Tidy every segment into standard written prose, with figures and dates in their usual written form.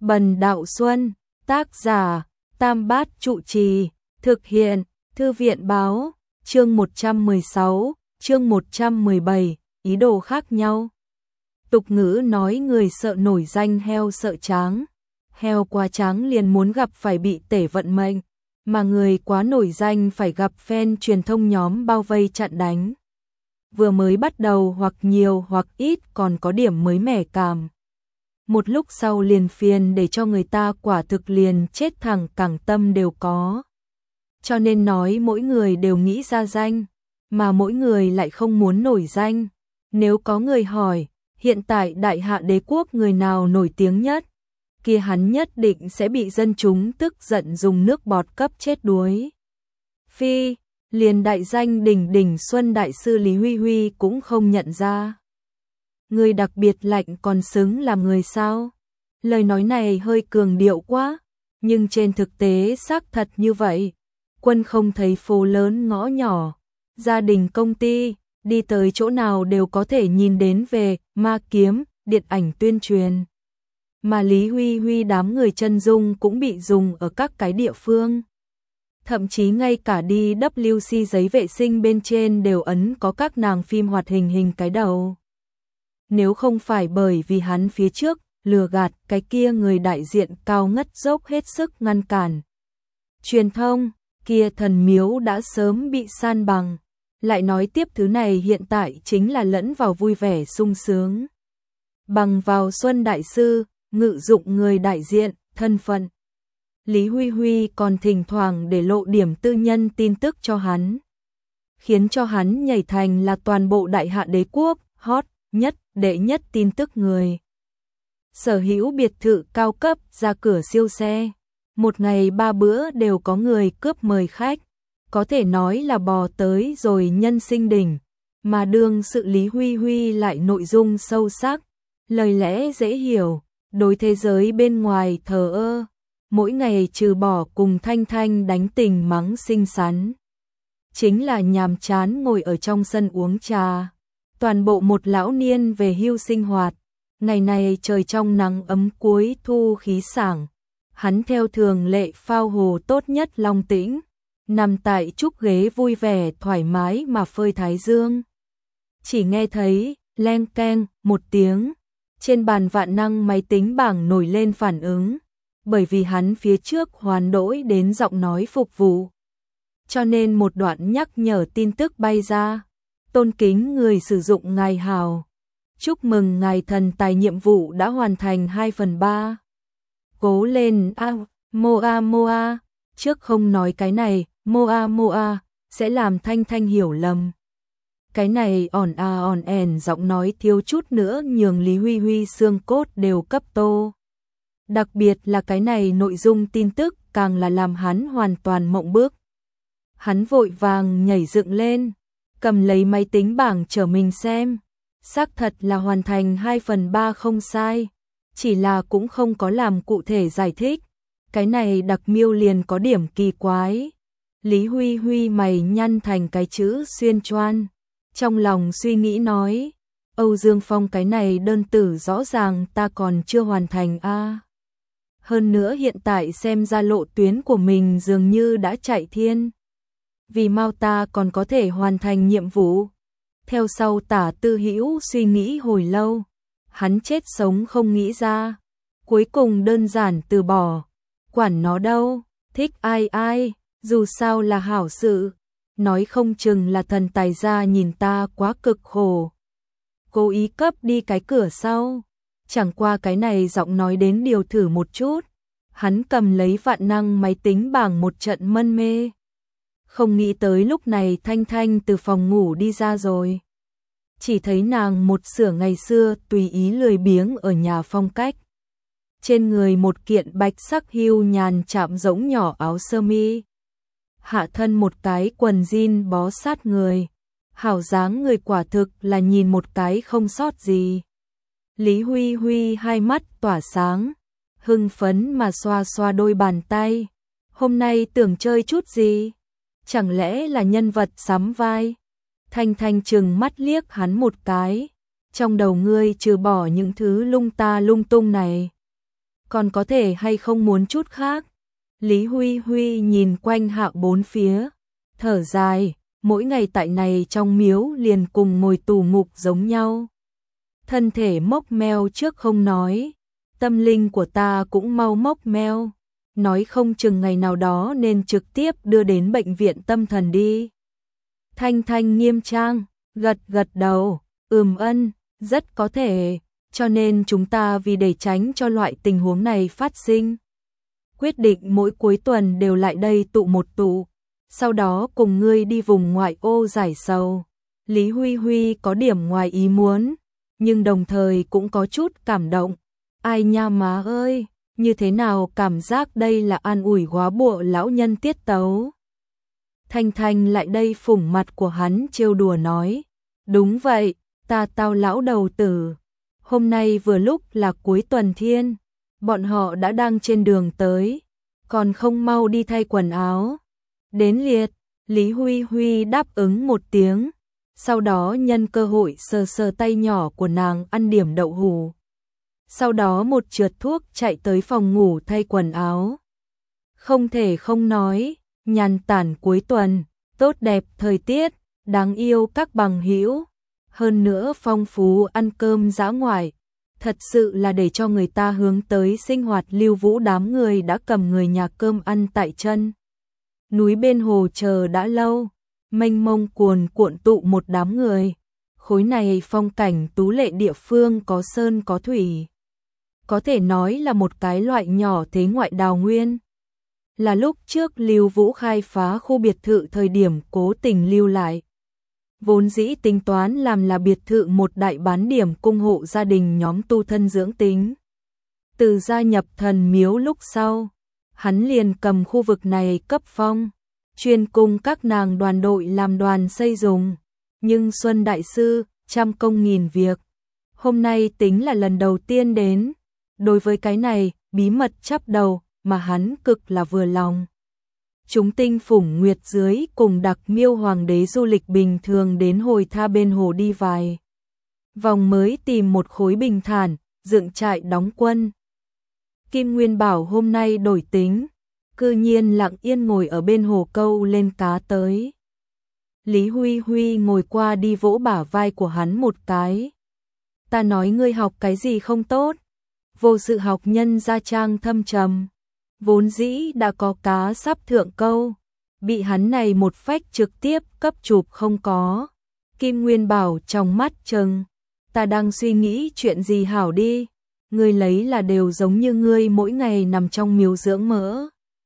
Bần Đạo Xuân, tác giả, Tam Bát Trụ Trì, thực hiện, Thư viện báo, chương 116, chương 117, ý đồ khác nhau. Tục ngữ nói người sợ nổi danh heo sợ tráng, heo quá tráng liền muốn gặp phải bị tể vận mệnh, mà người quá nổi danh phải gặp fan truyền thông nhóm bao vây chặn đánh. Vừa mới bắt đầu hoặc nhiều hoặc ít còn có điểm mới mẻ cảm. Một lúc sau liền phiền để cho người ta quả thực liền chết thẳng cẳng tâm đều có. Cho nên nói mỗi người đều nghĩ ra danh, mà mỗi người lại không muốn nổi danh. Nếu có người hỏi, hiện tại Đại Hạ Đế quốc người nào nổi tiếng nhất, kia hắn nhất định sẽ bị dân chúng tức giận dùng nước bọt cấp chết đuối. Phi, liền đại danh đỉnh đỉnh Xuân Đại sư Lý Huy Huy cũng không nhận ra. Người đặc biệt lạnh còn xứng làm người sao? Lời nói này hơi cường điệu quá, nhưng trên thực tế xác thật như vậy. Quân không thấy phố lớn ngõ nhỏ, gia đình công ty, đi tới chỗ nào đều có thể nhìn đến về ma kiếm, điện ảnh tuyên truyền. Mà Lý Huy Huy đám người chân dung cũng bị dùng ở các cái địa phương. Thậm chí ngay cả đi WC giấy vệ sinh bên trên đều ấn có các nàng phim hoạt hình cái đầu. Nếu không phải bởi vì hắn phía trước lừa gạt cái kia người đại diện cao ngất dốc hết sức ngăn cản. Truyền thông, kia thần miếu đã sớm bị san bằng. Lại nói tiếp thứ này hiện tại chính là lẫn vào vui vẻ sung sướng. Bằng vào Xuân Đại sư, ngự dụng người đại diện, thân phận. Lý Huy Huy còn thỉnh thoảng để lộ điểm tư nhân tin tức cho hắn. Khiến cho hắn nhảy thành là toàn bộ Đại Hạ Đế quốc, hot nhất, đệ nhất tin tức người. Sở hữu biệt thự cao cấp, ra cửa siêu xe. Một ngày 3 bữa đều có người cướp mời khách. Có thể nói là bò tới rồi nhân sinh đỉnh. Mà đương sự Lý Huy Huy lại nội dung sâu sắc. Lời lẽ dễ hiểu, đối thế giới bên ngoài thờ ơ. Mỗi ngày trừ bỏ cùng Thanh Thanh đánh tình mắng xinh xắn. Chính là nhàm chán ngồi ở trong sân uống trà. Toàn bộ một lão niên về hưu sinh hoạt. Ngày này trời trong nắng ấm cuối thu khí sảng. Hắn theo thường lệ phao hồ tốt nhất Long Tĩnh. Nằm tại trúc ghế vui vẻ thoải mái mà phơi thái dương. Chỉ nghe thấy leng keng một tiếng. Trên bàn vạn năng máy tính bảng nổi lên phản ứng. Bởi vì hắn phía trước hoán đổi đến giọng nói phục vụ. Cho nên một đoạn nhắc nhở tin tức bay ra. Tôn kính người sử dụng ngài hào. Chúc mừng ngài thần tài nhiệm vụ đã hoàn thành 2/3. Cố lên Moa Moa. Trước không nói cái này, Moa Moa, sẽ làm Thanh Thanh hiểu lầm. Cái này on ẻn giọng nói thiếu chút nữa nhường Lý Huy Huy xương cốt đều cấp tô. Đặc biệt là cái này nội dung tin tức càng là làm hắn hoàn toàn mộng bước. Hắn vội vàng nhảy dựng lên, cầm lấy máy tính bảng chờ mình xem. Xác thật là hoàn thành 2/3 không sai, chỉ là cũng không có làm cụ thể giải thích. Cái này đặc miêu liền có điểm kỳ quái. Lý Huy Huy mày nhăn thành cái chữ xuyên choan. Trong lòng suy nghĩ nói, Âu Dương Phong cái này đơn tử rõ ràng ta còn chưa hoàn thành a. Hơn nữa hiện tại xem ra lộ tuyến của mình dường như đã chạy thiên. Vì mau ta còn có thể hoàn thành nhiệm vụ. Theo sau Tả Tư Hữu suy nghĩ hồi lâu. Hắn chết sống không nghĩ ra. Cuối cùng đơn giản từ bỏ. Quản nó đâu, thích ai ai, dù sao là hảo sự. Nói không chừng là thần tài gia nhìn ta quá cực khổ. Cố ý cấp đi cái cửa sau. Chẳng qua cái này giọng nói đến điều thử một chút. Hắn cầm lấy vạn năng máy tính bảng một trận mân mê. Không nghĩ tới lúc này Thanh Thanh từ phòng ngủ đi ra rồi. Chỉ thấy nàng một sửa ngày xưa tùy ý lười biếng ở nhà phong cách. Trên người một kiện bạch sắc hưu nhàn chạm giống nhỏ áo sơ mi. Hạ thân một cái quần jean bó sát người. Hảo dáng người quả thực là nhìn một cái không sót gì. Lý Huy Huy hai mắt tỏa sáng. Hưng phấn mà xoa xoa đôi bàn tay. Hôm nay tưởng chơi chút gì? Chẳng lẽ là nhân vật sắm vai? Thanh Thanh chừng mắt liếc hắn một cái. Trong đầu ngươi trừ bỏ những thứ lung ta lung tung này. còn có thể hay không muốn chút khác? Lý Huy Huy nhìn quanh hạ bốn phía, thở dài, mỗi ngày tại này trong miếu liền cùng ngồi tù ngục giống nhau. Thân thể mốc meo trước không nói, tâm linh của ta cũng mau mốc meo, nói không chừng ngày nào đó nên trực tiếp đưa đến bệnh viện tâm thần đi. Thanh Thanh nghiêm trang, gật gật đầu, ân, rất có thể, cho nên chúng ta vì để tránh cho loại tình huống này phát sinh, quyết định mỗi cuối tuần đều lại đây tụ một tụ, sau đó cùng ngươi đi vùng ngoại ô giải sầu. Lý Huy Huy có điểm ngoài ý muốn, nhưng đồng thời cũng có chút cảm động. Ai nha má ơi, như thế nào cảm giác đây là an ủi góa bộ lão nhân tiết tấu. Thanh Thanh lại đây phủng mặt của hắn trêu đùa nói, đúng vậy, tao lão đầu tử, hôm nay vừa lúc là cuối tuần thiên, bọn họ đã đang trên đường tới, còn không mau đi thay quần áo. Đến liệt, Lý Huy Huy đáp ứng một tiếng, sau đó nhân cơ hội sờ sờ tay nhỏ của nàng ăn điểm đậu hũ. Sau đó một trượt thuốc chạy tới phòng ngủ thay quần áo. Không thể không nói, nhàn tản cuối tuần, tốt đẹp thời tiết, đáng yêu các bằng hữu, hơn nữa phong phú ăn cơm dã ngoại, thật sự là để cho người ta hướng tới sinh hoạt Lưu Vũ. Đám người đã cầm người nhà cơm ăn tại chân núi bên hồ chờ đã lâu, mênh mông cuồn cuộn tụ một đám người. Khối này phong cảnh tú lệ địa phương có sơn có thủy, có thể nói là một cái loại nhỏ thế ngoại đào nguyên. Là lúc trước Lưu Vũ khai phá khu biệt thự thời điểm cố tình lưu lại. Vốn dĩ tính toán làm là biệt thự một đại bán điểm cung hộ gia đình nhóm tu thân dưỡng tính. Từ gia nhập thần miếu lúc sau, hắn liền cầm khu vực này cấp phong, chuyên cung các nàng đoàn đội làm đoàn xây dùng. Nhưng Xuân Đại Sư, trăm công nghìn việc, hôm nay tính là lần đầu tiên đến. Đối với cái này, bí mật chắp đầu, mà hắn cực là vừa lòng. Chúng tinh phủng nguyệt dưới cùng Đặc Miêu Hoàng đế du lịch bình thường đến hồi tha bên hồ đi vài vòng mới tìm một khối bình thản, dựng trại đóng quân. Kim Nguyên Bảo hôm nay đổi tính, cư nhiên lặng yên ngồi ở bên hồ câu lên cá tới. Lý Huy Huy ngồi qua đi vỗ bả vai của hắn một cái. Ta nói ngươi học cái gì không tốt, vô sự học nhân gia trang thâm trầm. Vốn dĩ đã có cá sắp thượng câu, bị hắn này một phách trực tiếp cấp chụp không có. Kim Nguyên Bảo trong mắt trừng, ta đang suy nghĩ chuyện gì hảo đi, ngươi lấy là đều giống như ngươi mỗi ngày nằm trong miếu dưỡng mỡ.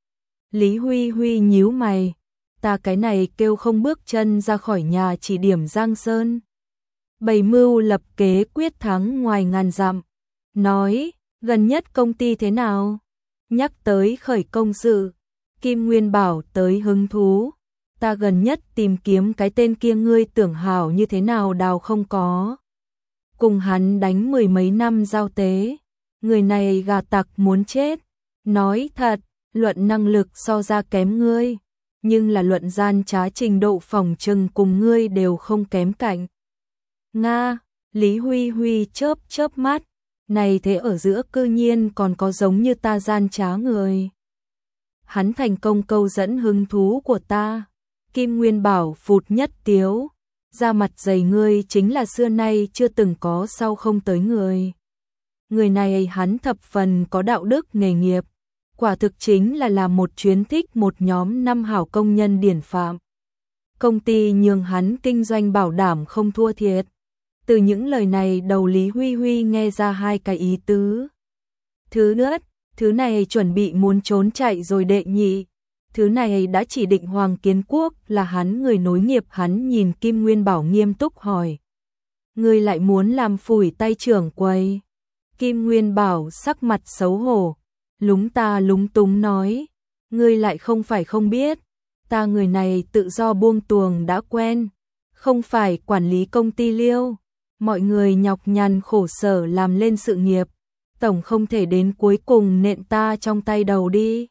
Lý Huy Huy nhíu mày, ta cái này kêu không bước chân ra khỏi nhà chỉ điểm Giang Sơn. Bày mưu lập kế quyết thắng ngoài ngàn dặm, nói, gần nhất công ty thế nào? Nhắc tới khởi công sự, Kim Nguyên Bảo tới hứng thú, ta gần nhất tìm kiếm cái tên kia ngươi tưởng hảo như thế nào đào không có. Cùng hắn đánh mười mấy năm giao tế, người này gà tặc muốn chết, nói thật, luận năng lực so ra kém ngươi, nhưng là luận gian trá trình độ phòng trừng cùng ngươi đều không kém cạnh. Nga, Lý Huy Huy chớp chớp mắt, này thế ở giữa cư nhiên còn có giống như ta gian trá người. Hắn thành công câu dẫn hứng thú của ta. Kim Nguyên Bảo phụt nhất tiếu, da mặt dày ngươi chính là xưa nay chưa từng có sau không tới người. Người này hắn thập phần có đạo đức nghề nghiệp, quả thực chính là làm một chuyến thích một nhóm năm hảo công nhân điển phạm. Công ty nhường hắn kinh doanh bảo đảm không thua thiệt. Từ những lời này đầu Lý Huy Huy nghe ra hai cái ý tứ. Thứ nhất, thứ này chuẩn bị muốn trốn chạy rồi đệ nhị. Thứ này đã chỉ định Hoàng Kiến Quốc là hắn người nối nghiệp. Hắn nhìn Kim Nguyên Bảo nghiêm túc hỏi. Ngươi lại muốn làm phủi tay trưởng quầy. Kim Nguyên Bảo sắc mặt xấu hổ, lúng ta lúng túng nói. Ngươi lại không phải không biết, ta người này tự do buông tuồng đã quen, không phải quản lý công ty Liêu. Mọi người nhọc nhằn khổ sở làm lên sự nghiệp, tổng không thể đến cuối cùng nện ta trong tay đầu đi.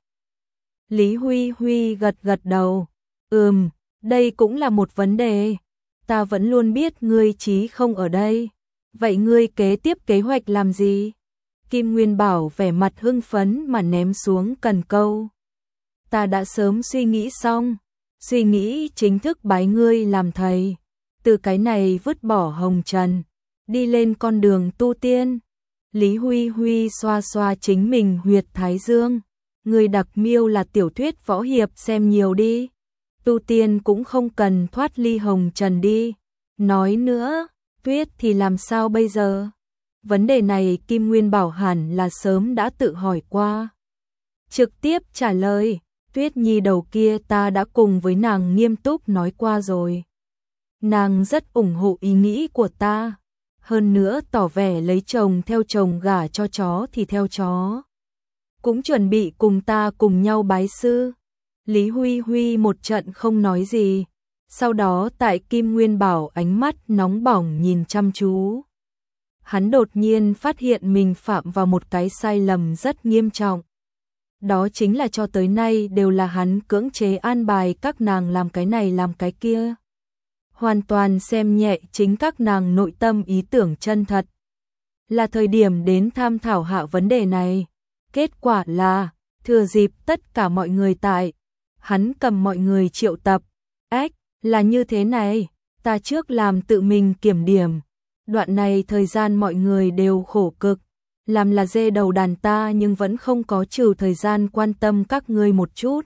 Lý Huy Huy gật gật đầu, đây cũng là một vấn đề, ta vẫn luôn biết ngươi chí không ở đây, vậy ngươi kế tiếp kế hoạch làm gì? Kim Nguyên Bảo vẻ mặt hưng phấn mà ném xuống cần câu. Ta đã sớm suy nghĩ xong, suy nghĩ chính thức bái ngươi làm thầy. Từ cái này vứt bỏ hồng trần, đi lên con đường tu tiên. Lý Huy Huy xoa xoa chính mình huyệt thái dương. Người đặc miêu là tiểu thuyết võ hiệp xem nhiều đi. Tu tiên cũng không cần thoát ly hồng trần đi. Nói nữa, Tuyết thì làm sao bây giờ? Vấn đề này Kim Nguyên Bảo hẳn là sớm đã tự hỏi qua. Trực tiếp trả lời, Tuyết Nhi đầu kia ta đã cùng với nàng nghiêm túc nói qua rồi. Nàng rất ủng hộ ý nghĩ của ta. Hơn nữa tỏ vẻ lấy chồng theo chồng, gả cho chó thì theo chó. Cũng chuẩn bị cùng ta cùng nhau bái sư. Lý Huy Huy một trận không nói gì. Sau đó tại Kim Nguyên Bảo ánh mắt nóng bỏng nhìn chăm chú. Hắn đột nhiên phát hiện mình phạm vào một cái sai lầm rất nghiêm trọng. Đó chính là cho tới nay đều là hắn cưỡng chế an bài các nàng làm cái này làm cái kia. Hoàn toàn xem nhẹ chính các nàng nội tâm ý tưởng chân thật. Là thời điểm đến tham thảo hạ vấn đề này. Kết quả là, thừa dịp tất cả mọi người tại, hắn cầm mọi người triệu tập. Ếch, là như thế này, ta trước làm tự mình kiểm điểm. Đoạn này thời gian mọi người đều khổ cực, làm là dê đầu đàn ta nhưng vẫn không có trừ thời gian quan tâm các ngươi một chút.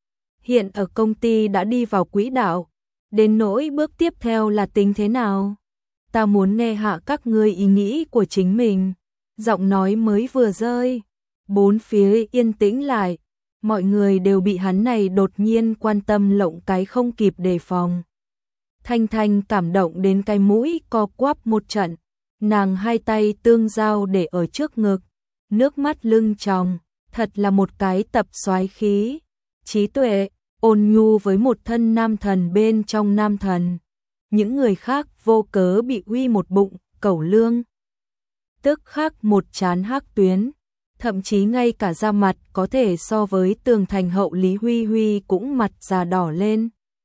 Hiện ở công ty đã đi vào quỹ đạo, đến nỗi bước tiếp theo là tính thế nào? Ta muốn nghe hạ các ngươi ý nghĩ của chính mình. Giọng nói mới vừa rơi, bốn phía yên tĩnh lại, mọi người đều bị hắn này đột nhiên quan tâm lộng cái không kịp đề phòng. Thanh Thanh cảm động đến cái mũi co quắp một trận, nàng hai tay tương giao để ở trước ngực, nước mắt lưng tròng, thật là một cái tập soái khí, trí tuệ, ôn nhu với một thân nam thần bên trong nam thần. Những người khác vô cớ bị uy một bụng cẩu lương, tức khắc một trán hắc tuyến, thậm chí ngay cả da mặt có thể so với tường thành hậu Lý Huy Huy cũng mặt già đỏ lên.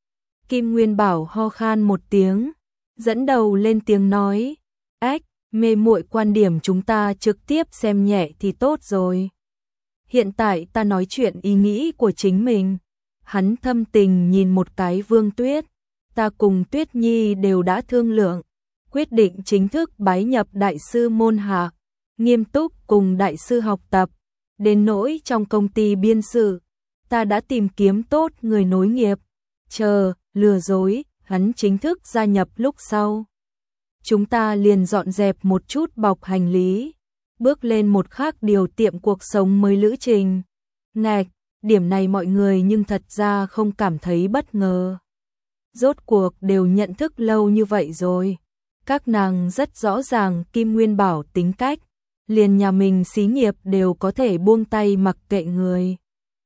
Kim Nguyên Bảo ho khan một tiếng, dẫn đầu lên tiếng nói, ếch, mê muội quan điểm chúng ta trực tiếp xem nhẹ thì tốt rồi. Hiện tại ta nói chuyện ý nghĩ của chính mình. Hắn thâm tình nhìn một cái Vương Tuyết, ta cùng Tuyết Nhi đều đã thương lượng, quyết định chính thức bái nhập đại sư môn hạ, nghiêm túc cùng đại sư học tập. Đến nỗi trong công ty biên sự, ta đã tìm kiếm tốt người nối nghiệp, chờ, lừa dối, hắn chính thức gia nhập lúc sau. Chúng ta liền dọn dẹp một chút bọc hành lý, bước lên một khác điều tiệm cuộc sống mới lữ trình. Ngạch, điểm này mọi người nhưng thật ra không cảm thấy bất ngờ. Rốt cuộc đều nhận thức lâu như vậy rồi. Các nàng rất rõ ràng Kim Nguyên Bảo tính cách, liền nhà mình xí nghiệp đều có thể buông tay mặc kệ người.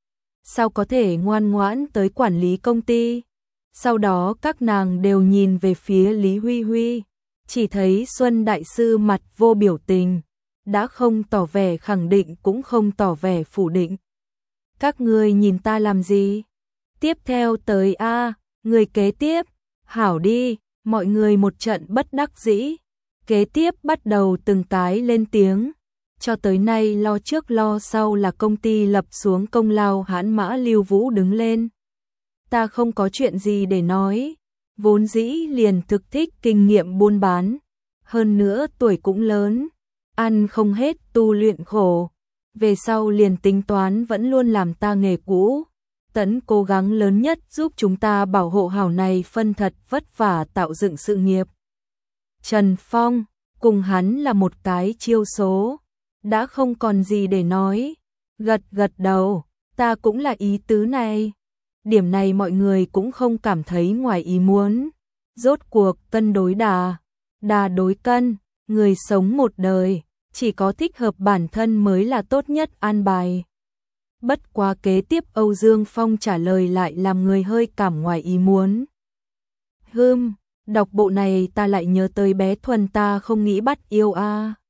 Sao có thể ngoan ngoãn tới quản lý công ty? Sau đó các nàng đều nhìn về phía Lý Huy Huy, chỉ thấy Xuân Đại Sư mặt vô biểu tình, đã không tỏ vẻ khẳng định cũng không tỏ vẻ phủ định. Các ngươi nhìn ta làm gì? Tiếp theo tới A, người kế tiếp, hảo đi, mọi người một trận bất đắc dĩ. Kế tiếp bắt đầu từng cái lên tiếng, cho tới nay lo trước lo sau là công ty lập xuống công lao hãn mã Lưu Vũ đứng lên. Ta không có chuyện gì để nói, vốn dĩ liền thực thích kinh nghiệm buôn bán, hơn nữa tuổi cũng lớn, ăn không hết tu luyện khổ, về sau liền tính toán vẫn luôn làm ta nghề cũ, tẫn cố gắng lớn nhất giúp chúng ta bảo hộ hảo này phân thật vất vả tạo dựng sự nghiệp. Trần Phong, cùng hắn là một cái chiêu số, đã không còn gì để nói, gật gật đầu, ta cũng là ý tứ này. Điểm này mọi người cũng không cảm thấy ngoài ý muốn. Rốt cuộc cân đối đà, đà đối cân, người sống một đời, chỉ có thích hợp bản thân mới là tốt nhất an bài. Bất quá kế tiếp Âu Dương Phong trả lời lại làm người hơi cảm ngoài ý muốn. Đọc bộ này ta lại nhớ tới bé Thuần ta không nghĩ bắt yêu a.